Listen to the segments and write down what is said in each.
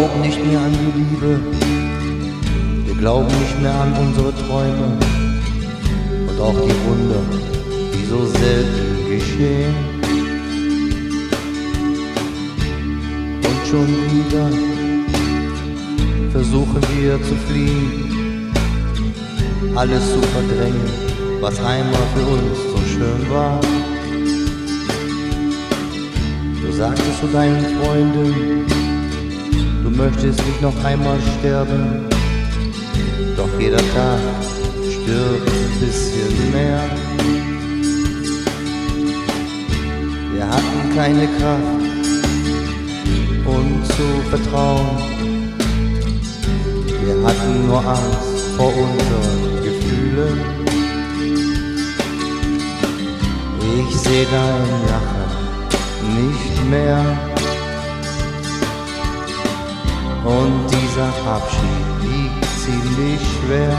glauben nicht mehr an die Liebe, wir glauben nicht mehr an unsere Träume und auch die Wunder, die so selten geschehen. Und schon wieder versuchen wir zu fliehen, alles zu verdrängen, was einmal für uns so schön war. Du sagtest zu deinen Freunden, du möchtest nicht noch einmal sterben, doch jeder Tag stirbt ein bisschen mehr. Wir hatten keine Kraft, uns zu vertrauen, wir hatten nur Angst vor unseren Gefühlen. Ich seh dein Lachen nicht mehr und dieser Abschied liegt ziemlich schwer.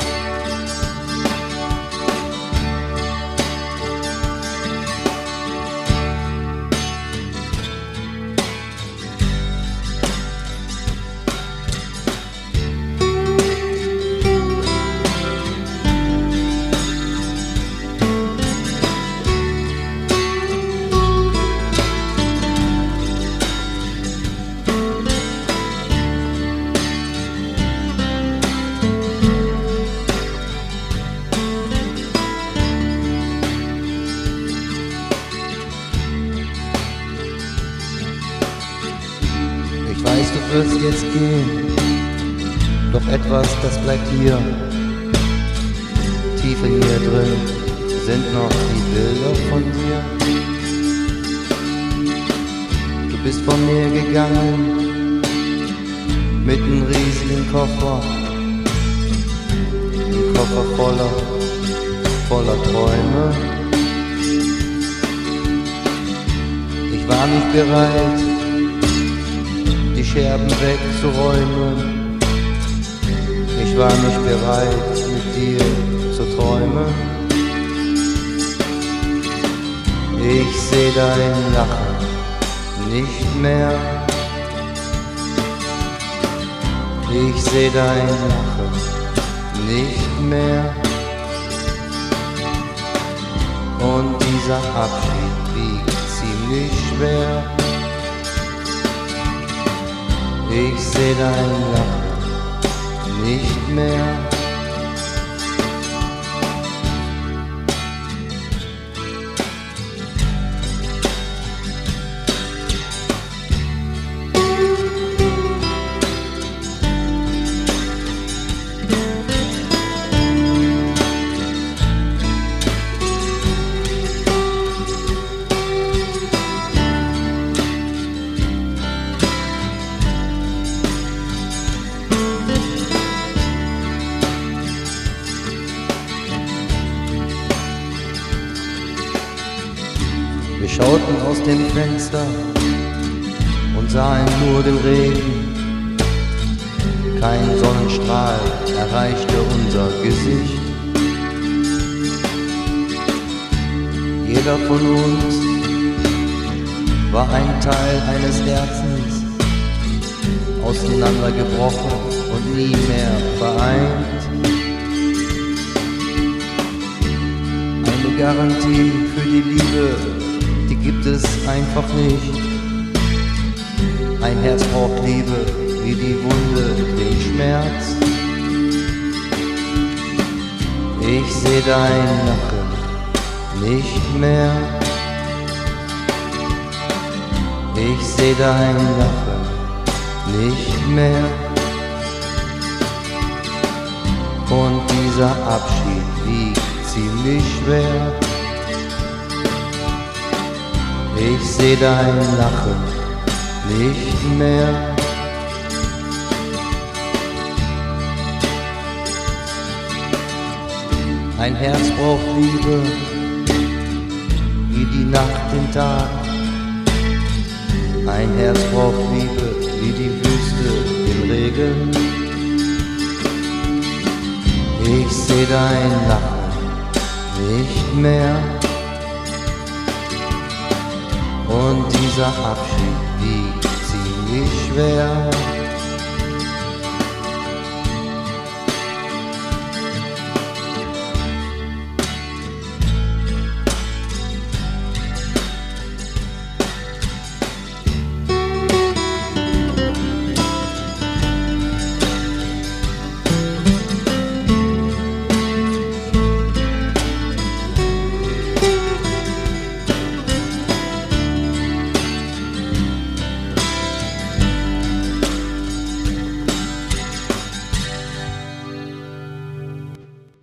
Ich weiß, du wirst jetzt gehen, doch etwas, das bleibt hier. Tief in mir drin sind noch die Bilder von dir. Du bist von mir gegangen mit einem riesigen Koffer, ein Koffer voller Träume. Ich war nicht bereit, die Scherben wegzuräumen. Ich war nicht bereit, mit dir zu träumen. Ich seh dein Lachen nicht mehr. Ich seh dein Lachen nicht mehr. Und dieser Abschied wiegt ziemlich schwer. Ich seh dein Lachen nicht mehr. Wir schauten aus dem Fenster und sahen nur den Regen. Kein Sonnenstrahl erreichte unser Gesicht. Jeder von uns war ein Teil eines Herzens, auseinandergebrochen und nie mehr vereint. Eine Garantie für die Liebe, die gibt es einfach nicht. Ein Herz braucht Liebe, wie die Wunde den Schmerz. Ich seh dein Lachen nicht mehr. Ich seh dein Lachen nicht mehr. Und dieser Abschied wiegt ziemlich schwer. Ich seh dein Lachen nicht mehr. Ein Herz braucht Liebe, wie die Nacht den Tag. Ein Herz braucht Liebe, wie die Wüste den Regen. Ich seh dein Lachen nicht mehr. Und dieser Abschied wiegt ziemlich schwer.